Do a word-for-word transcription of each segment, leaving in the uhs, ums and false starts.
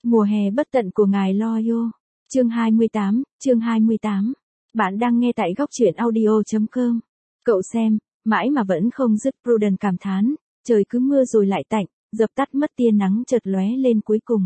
Mùa hè bất tận của ngài Loyo. Chương hai mươi tám, chương hai mươi tám. Bạn đang nghe tại góc truyện audio chấm com. Cậu xem, mãi mà vẫn không dứt. Prudence cảm thán, trời cứ mưa rồi lại tạnh, dập tắt mất tia nắng chợt lóe lên cuối cùng.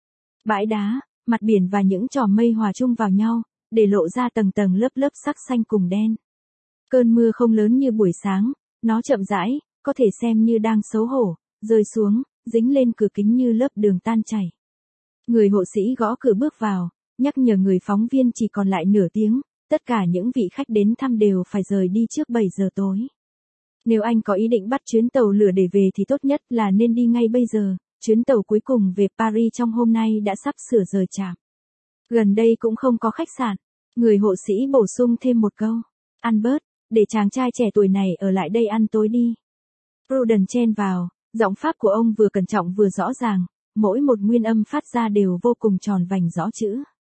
Bãi đá, mặt biển và những chòm mây hòa chung vào nhau, để lộ ra tầng tầng lớp lớp sắc xanh cùng đen. Cơn mưa không lớn như buổi sáng, nó chậm rãi, có thể xem như đang xấu hổ, rơi xuống, dính lên cửa kính như lớp đường tan chảy. Người hộ sĩ gõ cửa bước vào, nhắc nhở người phóng viên chỉ còn lại nửa tiếng, tất cả những vị khách đến thăm đều phải rời đi trước bảy giờ tối. Nếu anh có ý định bắt chuyến tàu lửa để về thì tốt nhất là nên đi ngay bây giờ, chuyến tàu cuối cùng về Paris trong hôm nay đã sắp sửa rời trạm. Gần đây cũng không có khách sạn, người hộ sĩ bổ sung thêm một câu. Albert, để chàng trai trẻ tuổi này ở lại đây ăn tối đi. Prudence chen vào, giọng Pháp của ông vừa cẩn trọng vừa rõ ràng, mỗi một nguyên âm phát ra đều vô cùng tròn vành rõ chữ.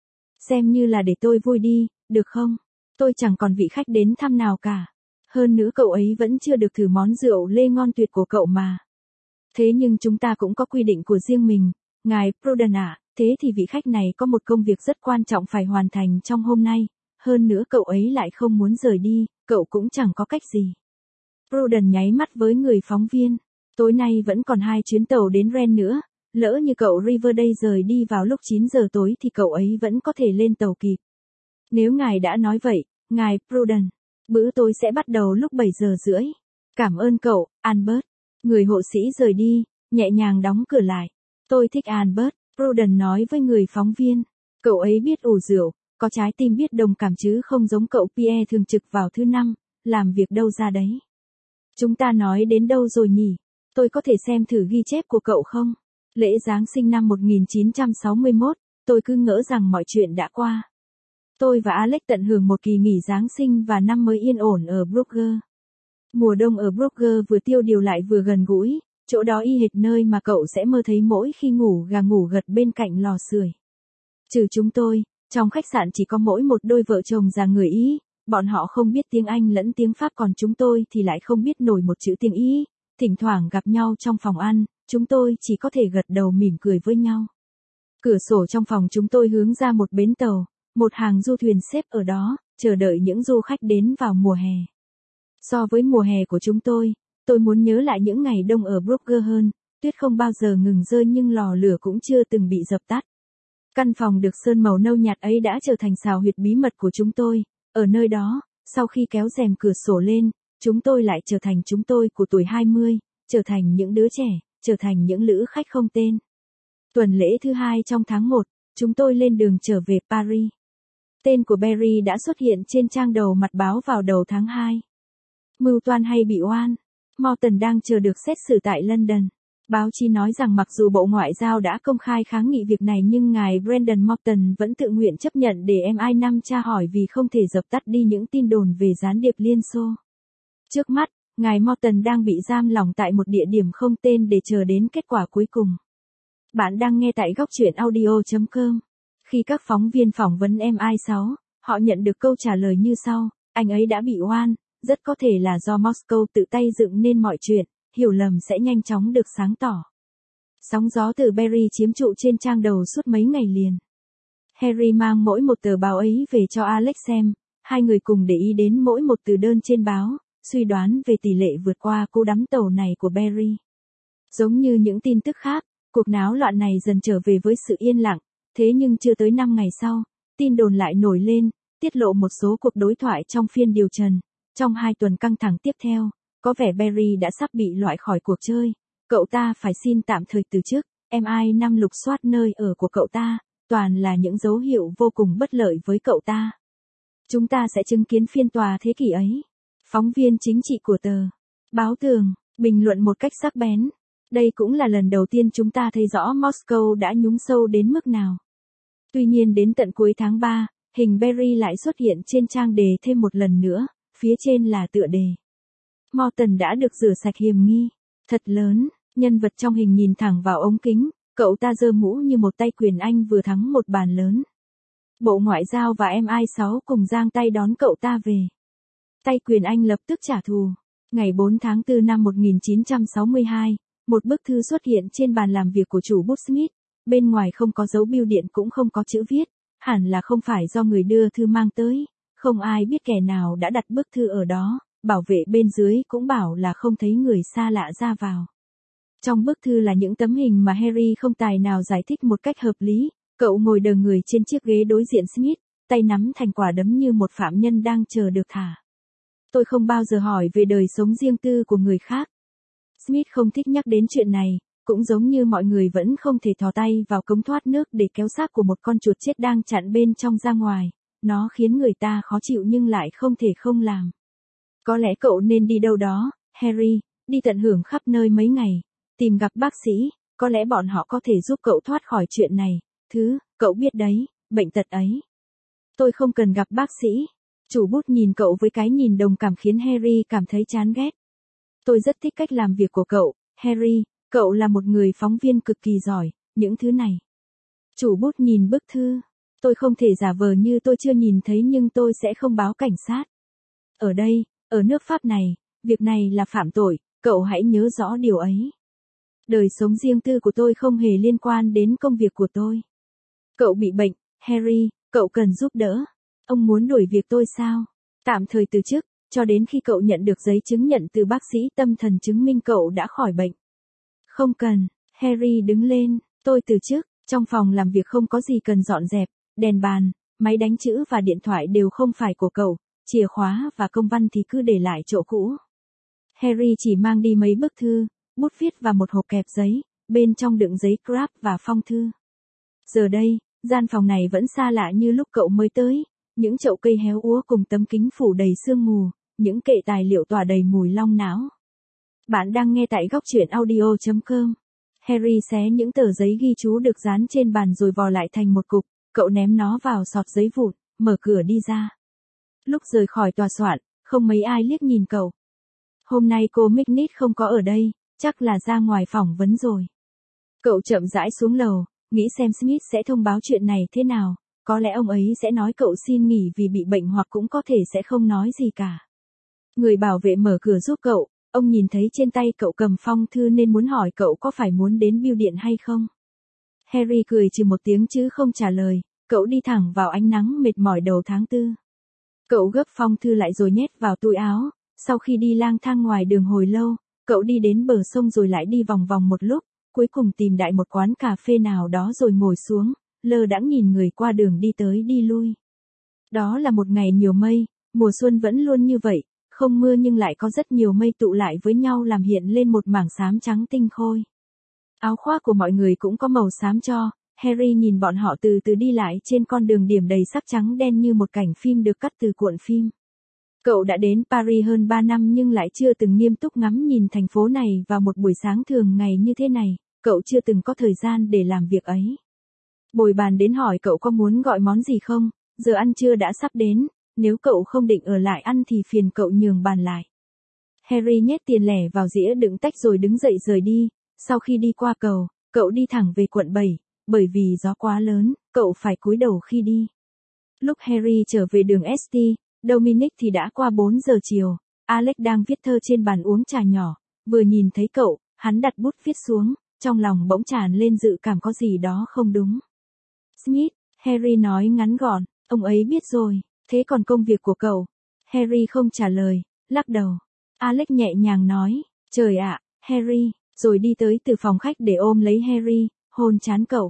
Xem như là để tôi vui đi, được không? Tôi chẳng còn vị khách đến thăm nào cả. Hơn nữa cậu ấy vẫn chưa được thử món rượu lê ngon tuyệt của cậu mà. Thế nhưng chúng ta cũng có quy định của riêng mình, ngài Prudence ạ, thế thì vị khách này có một công việc rất quan trọng phải hoàn thành trong hôm nay, hơn nữa cậu ấy lại không muốn rời đi, cậu cũng chẳng có cách gì. Prudence nháy mắt với người phóng viên, tối nay vẫn còn hai chuyến tàu đến Rennes nữa, lỡ như cậu Riverdale rời đi vào lúc chín giờ tối thì cậu ấy vẫn có thể lên tàu kịp. Nếu ngài đã nói vậy, ngài Prudence, bữa tối sẽ bắt đầu lúc bảy giờ rưỡi. Cảm ơn cậu, Albert. Người hộ sĩ rời đi, nhẹ nhàng đóng cửa lại. Tôi thích Albert, Prudence nói với người phóng viên. Cậu ấy biết ủ rượu, có trái tim biết đồng cảm chứ không giống cậu Pierre thường trực vào thứ năm, làm việc đâu ra đấy. Chúng ta nói đến đâu rồi nhỉ? Tôi có thể xem thử ghi chép của cậu không? Lễ Giáng sinh năm một nghìn chín trăm sáu mươi mốt, tôi cứ ngỡ rằng mọi chuyện đã qua. Tôi và Alex tận hưởng một kỳ nghỉ Giáng sinh và năm mới yên ổn ở Bruges. Mùa đông ở Bruges vừa tiêu điều lại vừa gần gũi, chỗ đó y hệt nơi mà cậu sẽ mơ thấy mỗi khi ngủ gà ngủ gật bên cạnh lò sưởi. Trừ chúng tôi, trong khách sạn chỉ có mỗi một đôi vợ chồng già người Ý, bọn họ không biết tiếng Anh lẫn tiếng Pháp còn chúng tôi thì lại không biết nổi một chữ tiếng Ý. Thỉnh thoảng gặp nhau trong phòng ăn, chúng tôi chỉ có thể gật đầu mỉm cười với nhau. Cửa sổ trong phòng chúng tôi hướng ra một bến tàu, một hàng du thuyền xếp ở đó, chờ đợi những du khách đến vào mùa hè. So với mùa hè của chúng tôi, tôi muốn nhớ lại những ngày đông ở Bruges hơn, tuyết không bao giờ ngừng rơi nhưng lò lửa cũng chưa từng bị dập tắt. Căn phòng được sơn màu nâu nhạt ấy đã trở thành xào huyệt bí mật của chúng tôi, ở nơi đó, sau khi kéo rèm cửa sổ lên, chúng tôi lại trở thành chúng tôi của tuổi hai mươi, trở thành những đứa trẻ, trở thành những lữ khách không tên. Tuần lễ thứ hai trong tháng một, chúng tôi lên đường trở về Paris. Tên của Barry đã xuất hiện trên trang đầu mặt báo vào đầu tháng hai. Mưu toan hay bị oan? Morton đang chờ được xét xử tại London. Báo chí nói rằng mặc dù Bộ Ngoại giao đã công khai kháng nghị việc này nhưng ngài Brendan Morton vẫn tự nguyện chấp nhận để em i năm tra hỏi vì không thể dập tắt đi những tin đồn về gián điệp Liên Xô. Trước mắt, ngài Morton đang bị giam lỏng tại một địa điểm không tên để chờ đến kết quả cuối cùng. Bạn đang nghe tại góc truyện audio chấm com. Khi các phóng viên phỏng vấn em i sáu, họ nhận được câu trả lời như sau, anh ấy đã bị oan, rất có thể là do Moscow tự tay dựng nên mọi chuyện, hiểu lầm sẽ nhanh chóng được sáng tỏ. Sóng gió từ Barry chiếm trụ trên trang đầu suốt mấy ngày liền. Harry mang mỗi một tờ báo ấy về cho Alex xem, hai người cùng để ý đến mỗi một từ đơn trên báo, suy đoán về tỷ lệ vượt qua cú đắm tàu này của Barry. Giống như những tin tức khác, cuộc náo loạn này dần trở về với sự yên lặng, thế nhưng chưa tới năm ngày sau, tin đồn lại nổi lên, tiết lộ một số cuộc đối thoại trong phiên điều trần. Trong hai tuần căng thẳng tiếp theo, có vẻ Barry đã sắp bị loại khỏi cuộc chơi, cậu ta phải xin tạm thời từ chức, em i năm lục soát nơi ở của cậu ta, toàn là những dấu hiệu vô cùng bất lợi với cậu ta. Chúng ta sẽ chứng kiến phiên tòa thế kỷ ấy. Phóng viên chính trị của tờ Báo Tường, bình luận một cách sắc bén. Đây cũng là lần đầu tiên chúng ta thấy rõ Moscow đã nhúng sâu đến mức nào. Tuy nhiên đến tận cuối tháng ba, hình Barry lại xuất hiện trên trang đề thêm một lần nữa, phía trên là tựa đề. Morton đã được rửa sạch hiềm nghi. Thật lớn, nhân vật trong hình nhìn thẳng vào ống kính, cậu ta giơ mũ như một tay quyền Anh vừa thắng một bàn lớn. Bộ Ngoại giao và em i sáu cùng giang tay đón cậu ta về. Tay quyền Anh lập tức trả thù. Ngày bốn tháng tư năm một nghìn chín trăm sáu mươi hai, một bức thư xuất hiện trên bàn làm việc của chủ bút Smith. bên ngoài không có dấu bưu điện cũng không có chữ viết, hẳn là không phải do người đưa thư mang tới, không ai biết kẻ nào đã đặt bức thư ở đó, bảo vệ bên dưới cũng bảo là không thấy người xa lạ ra vào. Trong bức thư là những tấm hình mà Harry không tài nào giải thích một cách hợp lý, cậu ngồi đờ người trên chiếc ghế đối diện Smith, tay nắm thành quả đấm như một phạm nhân đang chờ được thả. Tôi không bao giờ hỏi về đời sống riêng tư của người khác. Smith không thích nhắc đến chuyện này, cũng giống như mọi người vẫn không thể thò tay vào cống thoát nước để kéo xác của một con chuột chết đang chặn bên trong ra ngoài. Nó khiến người ta khó chịu nhưng lại không thể không làm. Có lẽ cậu nên đi đâu đó, Harry, đi tận hưởng khắp nơi mấy ngày, tìm gặp bác sĩ, có lẽ bọn họ có thể giúp cậu thoát khỏi chuyện này. Thứ, cậu biết đấy, bệnh tật ấy. Tôi không cần gặp bác sĩ. Chủ bút nhìn cậu với cái nhìn đồng cảm khiến Harry cảm thấy chán ghét. Tôi rất thích cách làm việc của cậu, Harry, cậu là một người phóng viên cực kỳ giỏi, những thứ này. Chủ bút nhìn bức thư. Tôi không thể giả vờ như tôi chưa nhìn thấy nhưng tôi sẽ không báo cảnh sát. Ở đây, ở nước Pháp này, việc này là phạm tội, cậu hãy nhớ rõ điều ấy. Đời sống riêng tư của tôi không hề liên quan đến công việc của tôi. Cậu bị bệnh, Harry, cậu cần giúp đỡ. Ông muốn đuổi việc tôi sao? Tạm thời từ chức, cho đến khi cậu nhận được giấy chứng nhận từ bác sĩ tâm thần chứng minh cậu đã khỏi bệnh. Không cần, Harry đứng lên, tôi từ chức, trong phòng làm việc không có gì cần dọn dẹp, đèn bàn, máy đánh chữ và điện thoại đều không phải của cậu, chìa khóa và công văn thì cứ để lại chỗ cũ. Harry chỉ mang đi mấy bức thư, bút viết và một hộp kẹp giấy, bên trong đựng giấy grab và phong thư. Giờ đây, gian phòng này vẫn xa lạ như lúc cậu mới tới, những chậu cây héo úa cùng tấm kính phủ đầy sương mù, những kệ tài liệu tỏa đầy mùi long não. Bạn đang nghe tại góc truyện audio chấm com. Harry xé những tờ giấy ghi chú được dán trên bàn rồi vò lại thành một cục, cậu ném nó vào sọt giấy vụn, mở cửa đi ra. Lúc rời khỏi tòa soạn, không mấy ai liếc nhìn cậu. Hôm nay cô McNeil không có ở đây, chắc là ra ngoài phỏng vấn rồi. Cậu chậm rãi xuống lầu, nghĩ xem Smith sẽ thông báo chuyện này thế nào, có lẽ ông ấy sẽ nói cậu xin nghỉ vì bị bệnh hoặc cũng có thể sẽ không nói gì cả. Người bảo vệ mở cửa giúp cậu, ông nhìn thấy trên tay cậu cầm phong thư nên muốn hỏi cậu có phải muốn đến bưu điện hay không. Harry cười trừ một tiếng chứ không trả lời, cậu đi thẳng vào ánh nắng mệt mỏi đầu tháng tư. Cậu gấp phong thư lại rồi nhét vào túi áo, sau khi đi lang thang ngoài đường hồi lâu, cậu đi đến bờ sông rồi lại đi vòng vòng một lúc, cuối cùng tìm đại một quán cà phê nào đó rồi ngồi xuống, lơ đãng nhìn người qua đường đi tới đi lui. Đó là một ngày nhiều mây, mùa xuân vẫn luôn như vậy, không mưa nhưng lại có rất nhiều mây tụ lại với nhau làm hiện lên một mảng xám trắng tinh khôi. Áo khoác của mọi người cũng có màu xám cho, Harry nhìn bọn họ từ từ đi lại trên con đường điểm đầy sắc trắng đen như một cảnh phim được cắt từ cuộn phim. Cậu đã đến Paris hơn ba năm nhưng lại chưa từng nghiêm túc ngắm nhìn thành phố này vào một buổi sáng thường ngày như thế này, cậu chưa từng có thời gian để làm việc ấy. Bồi bàn đến hỏi cậu có muốn gọi món gì không, giờ ăn trưa đã sắp đến, nếu cậu không định ở lại ăn thì phiền cậu nhường bàn lại. Harry nhét tiền lẻ vào dĩa đựng tách rồi đứng dậy rời đi, sau khi đi qua cầu, cậu đi thẳng về quận bảy, bởi vì gió quá lớn, cậu phải cúi đầu khi đi. Lúc Harry trở về đường ét tê, Dominic thì đã qua bốn giờ chiều, Alex đang viết thơ trên bàn uống trà nhỏ, vừa nhìn thấy cậu, hắn đặt bút viết xuống, trong lòng bỗng tràn lên dự cảm có gì đó không đúng. Smith, Harry nói ngắn gọn, ông ấy biết rồi, thế còn công việc của cậu? Harry không trả lời, lắc đầu. Alex nhẹ nhàng nói, trời ạ, Harry, rồi đi tới từ phòng khách để ôm lấy Harry, hôn trán cậu.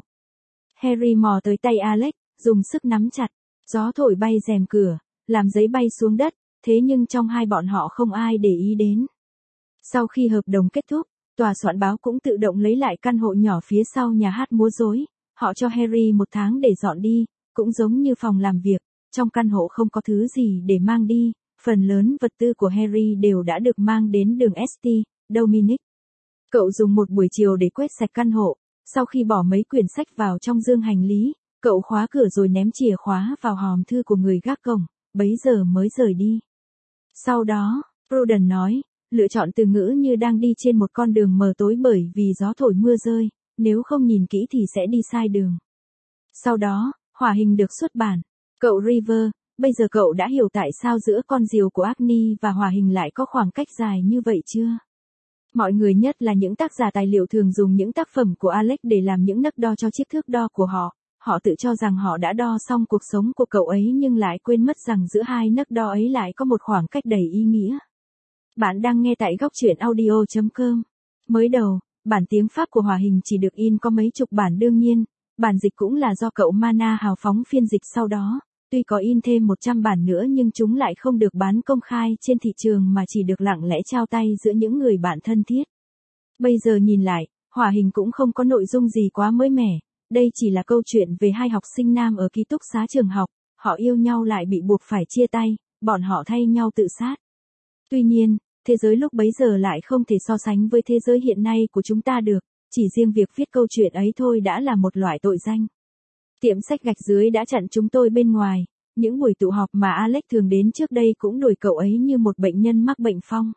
Harry mò tới tay Alex, dùng sức nắm chặt, gió thổi bay rèm cửa, làm giấy bay xuống đất, thế nhưng trong hai bọn họ không ai để ý đến. Sau khi hợp đồng kết thúc, tòa soạn báo cũng tự động lấy lại căn hộ nhỏ phía sau nhà hát múa rối, họ cho Harry một tháng để dọn đi, cũng giống như phòng làm việc, trong căn hộ không có thứ gì để mang đi, phần lớn vật tư của Harry đều đã được mang đến đường ét tê, Dominic. Cậu dùng một buổi chiều để quét sạch căn hộ, sau khi bỏ mấy quyển sách vào trong dương hành lý, cậu khóa cửa rồi ném chìa khóa vào hòm thư của người gác cổng, bấy giờ mới rời đi. Sau đó, Pruden nói, lựa chọn từ ngữ như đang đi trên một con đường mờ tối bởi vì gió thổi mưa rơi, nếu không nhìn kỹ thì sẽ đi sai đường. Sau đó, hỏa hình được xuất bản. Cậu River, bây giờ cậu đã hiểu tại sao giữa con diều của Agni và hỏa hình lại có khoảng cách dài như vậy chưa? Mọi người nhất là những tác giả tài liệu thường dùng những tác phẩm của Alex để làm những nấc đo cho chiếc thước đo của họ. Họ tự cho rằng họ đã đo xong cuộc sống của cậu ấy nhưng lại quên mất rằng giữa hai nấc đo ấy lại có một khoảng cách đầy ý nghĩa. Bạn đang nghe tại góc truyện audio chấm com. Mới đầu, bản tiếng Pháp của Hòa Hình chỉ được in có mấy chục bản đương nhiên, bản dịch cũng là do cậu Mana hào phóng phiên dịch sau đó. Tuy có in thêm một trăm bản nữa nhưng chúng lại không được bán công khai trên thị trường mà chỉ được lặng lẽ trao tay giữa những người bạn thân thiết. Bây giờ nhìn lại, Hòa Hình cũng không có nội dung gì quá mới mẻ. Đây chỉ là câu chuyện về hai học sinh nam ở ký túc xá trường học, họ yêu nhau lại bị buộc phải chia tay, bọn họ thay nhau tự sát. Tuy nhiên, thế giới lúc bấy giờ lại không thể so sánh với thế giới hiện nay của chúng ta được, chỉ riêng việc viết câu chuyện ấy thôi đã là một loại tội danh. Tiệm sách gạch dưới đã chặn chúng tôi bên ngoài, những buổi tụ họp mà Alex thường đến trước đây cũng đuổi cậu ấy như một bệnh nhân mắc bệnh phong.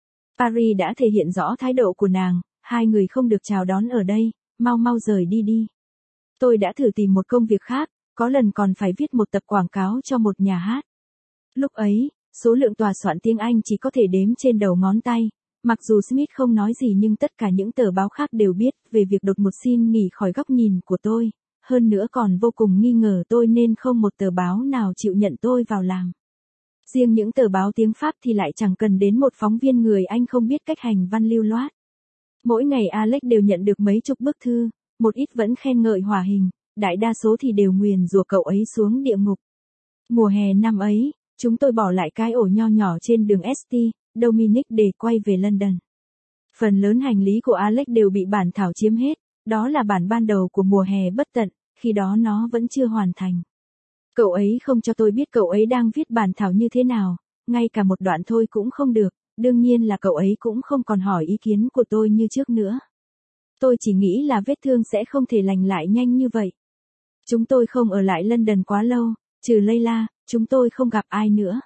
Paris đã thể hiện rõ thái độ của nàng, hai người không được chào đón ở đây, mau mau rời đi đi. Tôi đã thử tìm một công việc khác, có lần còn phải viết một tập quảng cáo cho một nhà hát. Lúc ấy, số lượng tòa soạn tiếng Anh chỉ có thể đếm trên đầu ngón tay, mặc dù Smith không nói gì nhưng tất cả những tờ báo khác đều biết về việc đột ngột xin nghỉ khỏi góc nhìn của tôi, hơn nữa còn vô cùng nghi ngờ tôi nên không một tờ báo nào chịu nhận tôi vào làm. Riêng những tờ báo tiếng Pháp thì lại chẳng cần đến một phóng viên người Anh không biết cách hành văn lưu loát. Mỗi ngày Alex đều nhận được mấy chục bức thư, một ít vẫn khen ngợi Hòa Hình, đại đa số thì đều nguyền rủa cậu ấy xuống địa ngục. Mùa hè năm ấy, chúng tôi bỏ lại cái ổ nho nhỏ trên đường ét tê, Dominic để quay về London. Phần lớn hành lý của Alex đều bị bản thảo chiếm hết, đó là bản ban đầu của mùa hè bất tận, khi đó nó vẫn chưa hoàn thành. Cậu ấy không cho tôi biết cậu ấy đang viết bản thảo như thế nào, ngay cả một đoạn thôi cũng không được, đương nhiên là cậu ấy cũng không còn hỏi ý kiến của tôi như trước nữa. Tôi chỉ nghĩ là vết thương sẽ không thể lành lại nhanh như vậy. Chúng tôi không ở lại London quá lâu, trừ Layla, chúng tôi không gặp ai nữa.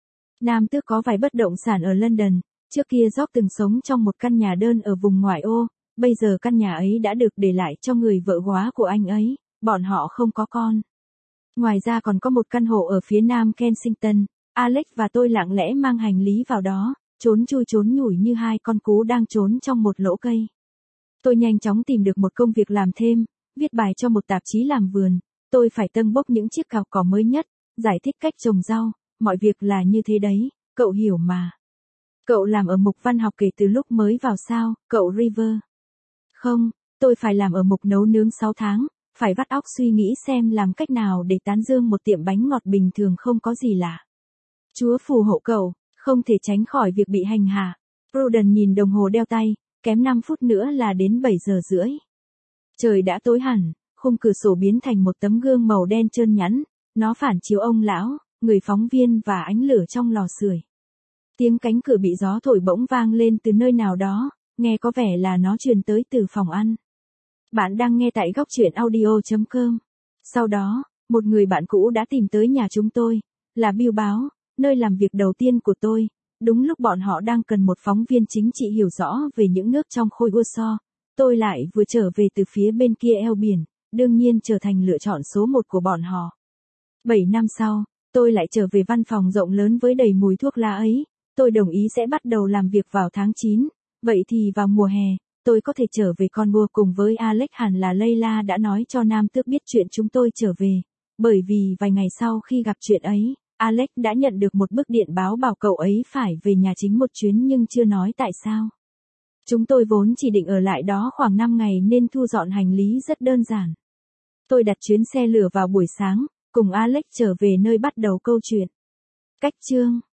Nam tước có vài bất động sản ở London, trước kia George từng sống trong một căn nhà đơn ở vùng ngoại ô, bây giờ căn nhà ấy đã được để lại cho người vợ góa của anh ấy, bọn họ không có con. Ngoài ra còn có một căn hộ ở phía nam Kensington, Alex và tôi lặng lẽ mang hành lý vào đó, trốn chui trốn nhủi như hai con cú đang trốn trong một lỗ cây. Tôi nhanh chóng tìm được một công việc làm thêm, viết bài cho một tạp chí làm vườn, tôi phải tâng bốc những chiếc cào cỏ mới nhất, giải thích cách trồng rau, mọi việc là như thế đấy, cậu hiểu mà. Cậu làm ở mục văn học kể từ lúc mới vào sao, cậu River? Không, tôi phải làm ở mục nấu nướng sáu tháng, phải vắt óc suy nghĩ xem làm cách nào để tán dương một tiệm bánh ngọt bình thường không có gì lạ. Chúa phù hộ cậu, không thể tránh khỏi việc bị hành hạ. Pruden nhìn đồng hồ đeo tay, kém năm phút nữa là đến bảy giờ rưỡi. Trời đã tối hẳn, khung cửa sổ biến thành một tấm gương màu đen trơn nhẵn, nó phản chiếu ông lão, người phóng viên và ánh lửa trong lò sưởi. Tiếng cánh cửa bị gió thổi bỗng vang lên từ nơi nào đó, nghe có vẻ là nó truyền tới từ phòng ăn. Bạn đang nghe tại góc truyện audio chấm com. Sau đó, một người bạn cũ đã tìm tới nhà chúng tôi, là Bill báo, nơi làm việc đầu tiên của tôi. Đúng lúc bọn họ đang cần một phóng viên chính trị hiểu rõ về những nước trong khối Warsaw, tôi lại vừa trở về từ phía bên kia eo biển, đương nhiên trở thành lựa chọn số một của bọn họ. Bảy năm sau, tôi lại trở về văn phòng rộng lớn với đầy mùi thuốc lá ấy, tôi đồng ý sẽ bắt đầu làm việc vào tháng chín, vậy thì vào mùa hè, tôi có thể trở về Cornwall cùng với Alex. Hẳn là Layla đã nói cho Nam Tước biết chuyện chúng tôi trở về, bởi vì vài ngày sau khi gặp chuyện ấy, Alex đã nhận được một bức điện báo bảo cậu ấy phải về nhà chính một chuyến nhưng chưa nói tại sao. Chúng tôi vốn chỉ định ở lại đó khoảng năm ngày nên thu dọn hành lý rất đơn giản. Tôi đặt chuyến xe lửa vào buổi sáng, cùng Alex trở về nơi bắt đầu câu chuyện. Cách chương